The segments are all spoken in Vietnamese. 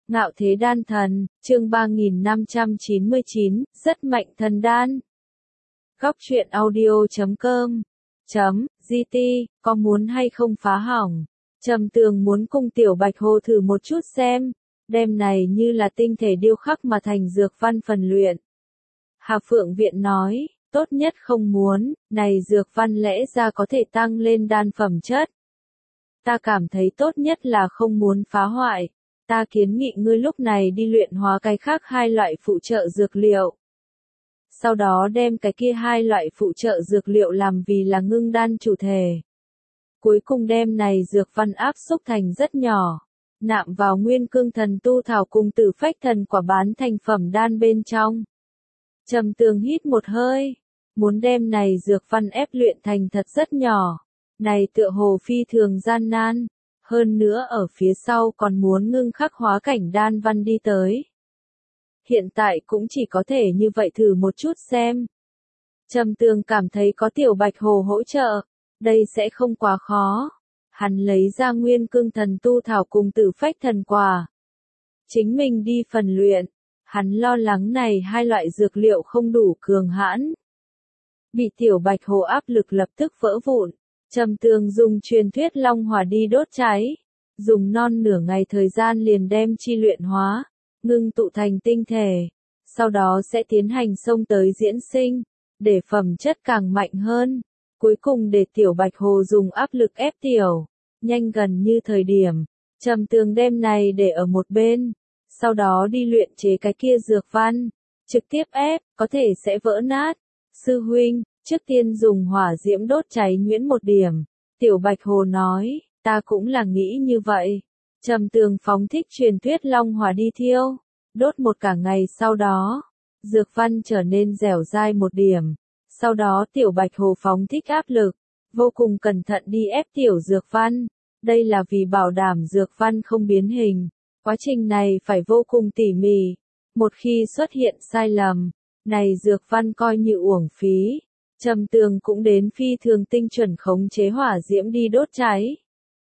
Ngạo thế đan thần, chương 3599, rất mạnh thần đan. Góc truyện audio.com .gt, có muốn hay không phá hỏng? Trầm Tường muốn cùng Tiểu Bạch Hồ thử một chút xem, đem này như là tinh thể điêu khắc mà thành dược văn phần luyện. Hà Phượng Viện nói, tốt nhất không muốn, này dược văn lẽ ra có thể tăng lên đan phẩm chất. Ta cảm thấy tốt nhất là không muốn phá hoại. Ta kiến nghị ngươi lúc này đi luyện hóa cái khác hai loại phụ trợ dược liệu. Sau đó đem cái kia hai loại phụ trợ dược liệu làm vì là ngưng đan chủ thể. Cuối cùng đem này dược văn áp xúc thành rất nhỏ, nạm vào nguyên cương thần tu thảo cùng tử phách thần quả bán thành phẩm đan bên trong. Trầm Tường hít một hơi, muốn đem này dược văn ép luyện thành thật rất nhỏ. Này tựa hồ phi thường gian nan. Hơn nữa ở phía sau còn muốn ngưng khắc hóa cảnh đan văn đi tới. Hiện tại cũng chỉ có thể như vậy thử một chút xem. Trầm Tường cảm thấy có Tiểu Bạch Hồ hỗ trợ, đây sẽ không quá khó. Hắn lấy ra nguyên cương thần tu thảo cùng tử phách thần quả. Chính mình đi phần luyện, hắn lo lắng này hai loại dược liệu không đủ cường hãn. Bị Tiểu Bạch Hồ áp lực lập tức vỡ vụn. Trầm Tường dùng truyền thuyết long hỏa đi đốt cháy, dùng non nửa ngày thời gian liền đem chi luyện hóa, ngưng tụ thành tinh thể, sau đó sẽ tiến hành xông tới diễn sinh, để phẩm chất càng mạnh hơn, cuối cùng để Tiểu Bạch Hồ dùng áp lực ép tiểu, nhanh gần như thời điểm, Trầm Tường đem này để ở một bên, sau đó đi luyện chế cái kia dược văn, trực tiếp ép, có thể sẽ vỡ nát. Sư huynh, trước tiên dùng hỏa diễm đốt cháy nhuyễn một điểm. Tiểu Bạch Hồ nói, ta cũng là nghĩ như vậy. Trầm Tường phóng thích truyền thuyết long hỏa đi thiêu, đốt một cả ngày sau đó, dược văn trở nên dẻo dai một điểm. Sau đó Tiểu Bạch Hồ phóng thích áp lực, vô cùng cẩn thận đi ép tiểu dược văn. Đây là vì bảo đảm dược văn không biến hình. Quá trình này phải vô cùng tỉ mỉ. Một khi xuất hiện sai lầm, này dược văn coi như uổng phí. Trầm Tường cũng đến phi thường tinh chuẩn khống chế hỏa diễm đi đốt cháy.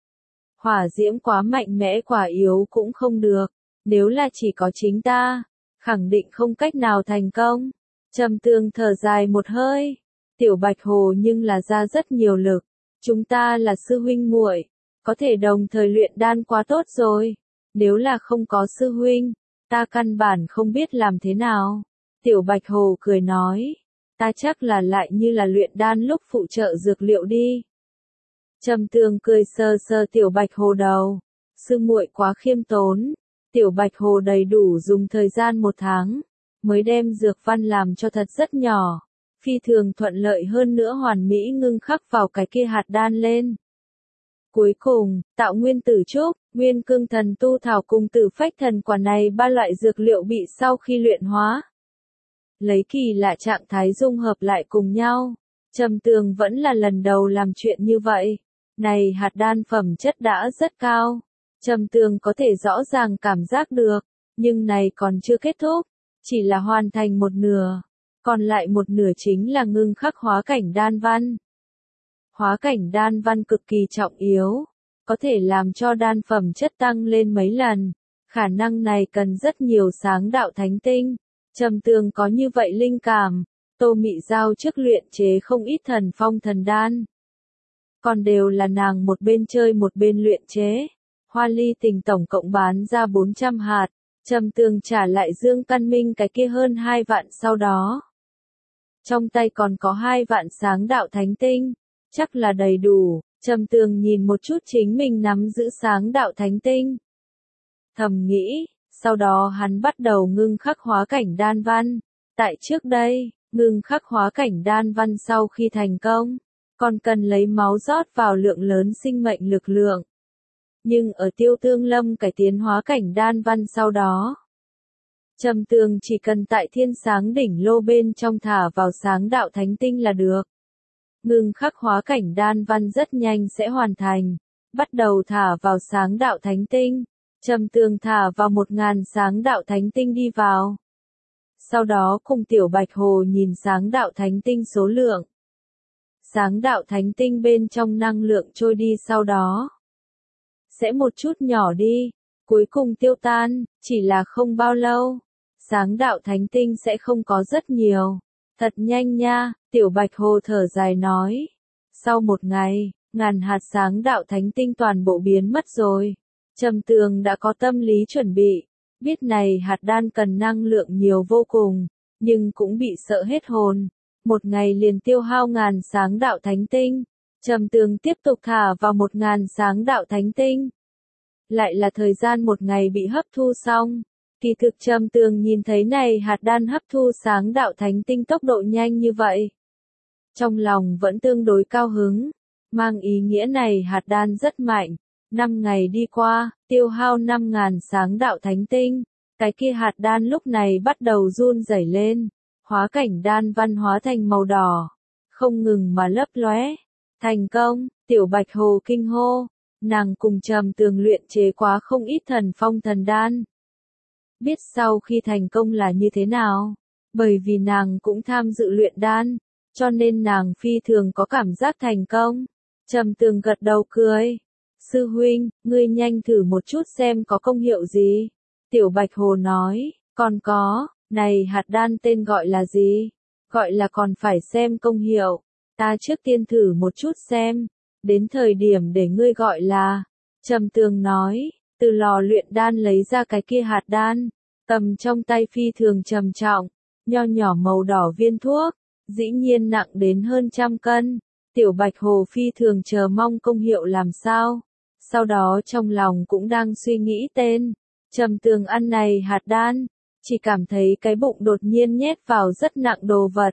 Hỏa diễm quá mạnh mẽ quá yếu cũng không được, nếu là chỉ có chính ta, khẳng định không cách nào thành công. Trầm Tường thở dài một hơi, Tiểu Bạch Hồ nhưng là ra rất nhiều lực, chúng ta là sư huynh muội, có thể đồng thời luyện đan quá tốt rồi, nếu là không có sư huynh, ta căn bản không biết làm thế nào. Tiểu Bạch Hồ cười nói, ta chắc là lại như là luyện đan lúc phụ trợ dược liệu đi. Trầm Tường cười sờ sờ Tiểu Bạch Hồ đầu, sư muội quá khiêm tốn. Tiểu Bạch Hồ đầy đủ dùng thời gian 1 tháng, mới đem dược văn làm cho thật rất nhỏ, phi thường thuận lợi hơn nữa hoàn mỹ ngưng khắc vào cái kia hạt đan lên. Cuối cùng, tạo nguyên tử trúc, nguyên cương thần tu thảo cùng tử phách thần quả này 3 loại dược liệu bị sau khi luyện hóa, lấy kỳ lạ trạng thái dung hợp lại cùng nhau. Trầm Tường vẫn là lần đầu làm chuyện như vậy. Này hạt đan phẩm chất đã rất cao. Trầm Tường có thể rõ ràng cảm giác được, nhưng này còn chưa kết thúc, chỉ là hoàn thành một nửa, còn lại một nửa chính là ngưng khắc hóa cảnh đan văn. Hóa cảnh đan văn cực kỳ trọng yếu, có thể làm cho đan phẩm chất tăng lên mấy lần, khả năng này cần rất nhiều sáng đạo thánh tinh. Trầm Tường có như vậy linh cảm, Tô Mị Giao trước luyện chế không ít thần phong thần đan. Còn đều là nàng một bên chơi một bên luyện chế. Hoa Ly Tình tổng cộng bán ra 400 hạt, Trầm Tường trả lại Dương Căn Minh cái kia hơn 2 vạn sau đó. Trong tay còn có 2 vạn sáng đạo thánh tinh, chắc là đầy đủ. Trầm Tường nhìn một chút chính mình nắm giữ sáng đạo thánh tinh. Thầm nghĩ, sau đó hắn bắt đầu ngưng khắc hóa cảnh đan văn. Tại trước đây, ngưng khắc hóa cảnh đan văn sau khi thành công, còn cần lấy máu rót vào lượng lớn sinh mệnh lực lượng. Nhưng ở Tiêu Tương Lâm cải tiến hóa cảnh đan văn sau đó, Trầm Tường chỉ cần tại thiên sáng đỉnh lô bên trong thả vào sáng đạo thánh tinh là được. Ngưng khắc hóa cảnh đan văn rất nhanh sẽ hoàn thành, bắt đầu thả vào sáng đạo thánh tinh. Trầm Tường thả vào 1000 sáng đạo thánh tinh đi vào. Sau đó cùng Tiểu Bạch Hồ nhìn sáng đạo thánh tinh số lượng. Sáng đạo thánh tinh bên trong năng lượng trôi đi sau đó sẽ một chút nhỏ đi, cuối cùng tiêu tan, chỉ là không bao lâu. Sáng đạo thánh tinh sẽ không có rất nhiều. Thật nhanh nha, Tiểu Bạch Hồ thở dài nói. Sau một ngày, ngàn hạt sáng đạo thánh tinh toàn bộ biến mất rồi. Trầm Tường đã có tâm lý chuẩn bị, biết này hạt đan cần năng lượng nhiều vô cùng, nhưng cũng bị sợ hết hồn. Một ngày liền tiêu hao 1000 sáng đạo thánh tinh. Trầm Tường tiếp tục thả vào 1000 sáng đạo thánh tinh. Lại là thời gian một ngày bị hấp thu xong. Kỳ thực Trầm Tường nhìn thấy này hạt đan hấp thu sáng đạo thánh tinh tốc độ nhanh như vậy. Trong lòng vẫn tương đối cao hứng, mang ý nghĩa này hạt đan rất mạnh. 5 ngày đi qua, tiêu hao 5000 sáng đạo thánh tinh. Cái kia hạt đan lúc này bắt đầu run rẩy lên. Hóa cảnh đan văn hóa thành màu đỏ. Không ngừng mà lấp lóe. Thành công, Tiểu Bạch Hồ kinh hô. Nàng cùng Trầm Tường luyện chế quá không ít thần phong thần đan. Biết sau khi thành công là như thế nào, bởi vì nàng cũng tham dự luyện đan, cho nên nàng phi thường có cảm giác thành công. Trầm Tường gật đầu cười. Sư huynh, ngươi nhanh thử một chút xem có công hiệu gì. Tiểu Bạch Hồ nói, còn có, này hạt đan tên gọi là gì? Gọi là còn phải xem công hiệu. Ta trước tiên thử một chút xem, đến thời điểm để ngươi gọi là. Trầm Tường nói, từ lò luyện đan lấy ra cái kia hạt đan, cầm trong tay phi thường trầm trọng, nho nhỏ màu đỏ viên thuốc, dĩ nhiên nặng đến hơn 100 cân. Tiểu Bạch Hồ phi thường chờ mong công hiệu làm sao. Sau đó trong lòng cũng đang suy nghĩ tên. Trầm Tường ăn này hạt đan, chỉ cảm thấy cái bụng đột nhiên nhét vào rất nặng đồ vật.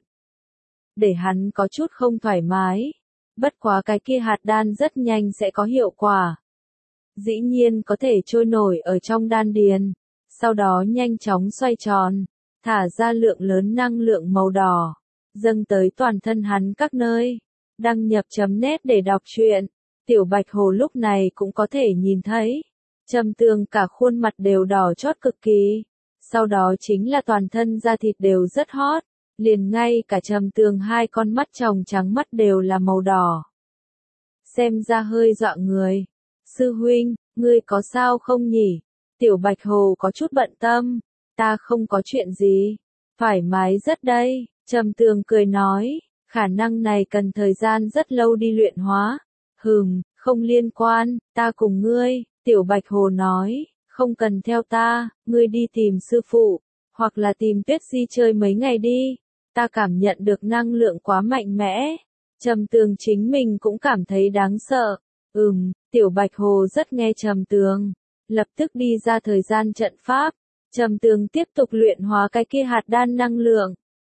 Để hắn có chút không thoải mái. Bất quá cái kia hạt đan rất nhanh sẽ có hiệu quả. Dĩ nhiên có thể trôi nổi ở trong đan điền. Sau đó nhanh chóng xoay tròn, thả ra lượng lớn năng lượng màu đỏ, dâng tới toàn thân hắn các nơi. Đăng nhập .net để đọc truyện. Tiểu Bạch Hồ lúc này cũng có thể nhìn thấy. Trầm Tường cả khuôn mặt đều đỏ chót cực kỳ. Sau đó chính là toàn thân da thịt đều rất hot. Liền ngay cả Trầm Tường hai con mắt tròng trắng mắt đều là màu đỏ. Xem ra hơi dọa người. Sư huynh, ngươi có sao không nhỉ? Tiểu Bạch Hồ có chút bận tâm. Ta không có chuyện gì. Thoải mái rất đây. Trầm Tường cười nói. Khả năng này cần thời gian rất lâu đi luyện hóa. Không liên quan, ta cùng ngươi. Tiểu Bạch Hồ nói. Không cần theo ta, ngươi đi tìm sư phụ. Hoặc là tìm Tuyết Di chơi mấy ngày đi. Ta cảm nhận được năng lượng quá mạnh mẽ. Trầm Tường chính mình cũng cảm thấy đáng sợ. Tiểu Bạch Hồ rất nghe Trầm Tường. Lập tức đi ra thời gian trận pháp. Trầm Tường tiếp tục luyện hóa cái kia hạt đan năng lượng.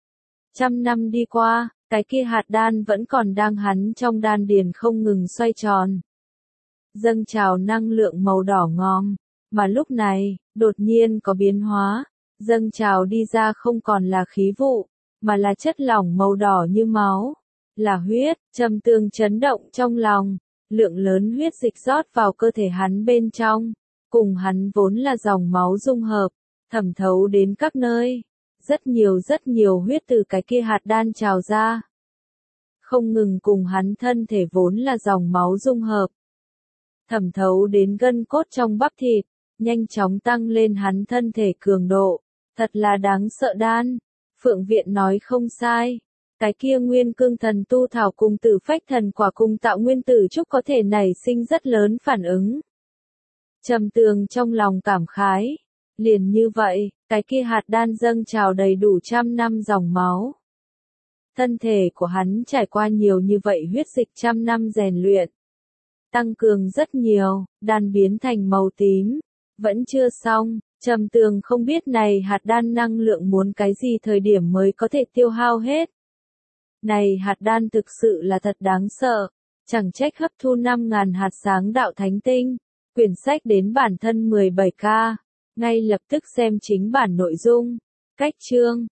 100 năm đi qua, cái kia hạt đan vẫn còn đang hắn trong đan điền không ngừng xoay tròn. Dâng trào năng lượng màu đỏ ngòm. Mà lúc này, đột nhiên có biến hóa. Dâng trào đi ra không còn là khí vụ, mà là chất lỏng màu đỏ như máu. Là huyết. Trầm Tường chấn động trong lòng. Lượng lớn huyết dịch rót vào cơ thể hắn bên trong. Cùng hắn vốn là dòng máu dung hợp, thẩm thấu đến các nơi. Rất nhiều huyết từ cái kia hạt đan trào ra. Không ngừng cùng hắn thân thể vốn là dòng máu dung hợp. Thẩm thấu đến gân cốt trong bắp thịt, nhanh chóng tăng lên hắn thân thể cường độ. Thật là đáng sợ đan. Phượng Viện nói không sai. Cái kia nguyên cương thần tu thảo cùng tử phách thần quả cùng tạo nguyên tử trúc có thể nảy sinh rất lớn phản ứng. Trầm Tường trong lòng cảm khái. Liền như vậy, cái kia hạt đan dâng trào đầy đủ 100 năm dòng máu. Thân thể của hắn trải qua nhiều như vậy huyết dịch 100 năm rèn luyện. Tăng cường rất nhiều, đan biến thành màu tím. Vẫn chưa xong, Trầm Tường không biết này hạt đan năng lượng muốn cái gì thời điểm mới có thể tiêu hao hết. Này hạt đan thực sự là thật đáng sợ. Chẳng trách hấp thu 5000 hạt sáng đạo thánh tinh. Quyển sách đến bản thân 17K. Ngay lập tức xem chính bản nội dung. Cách chương.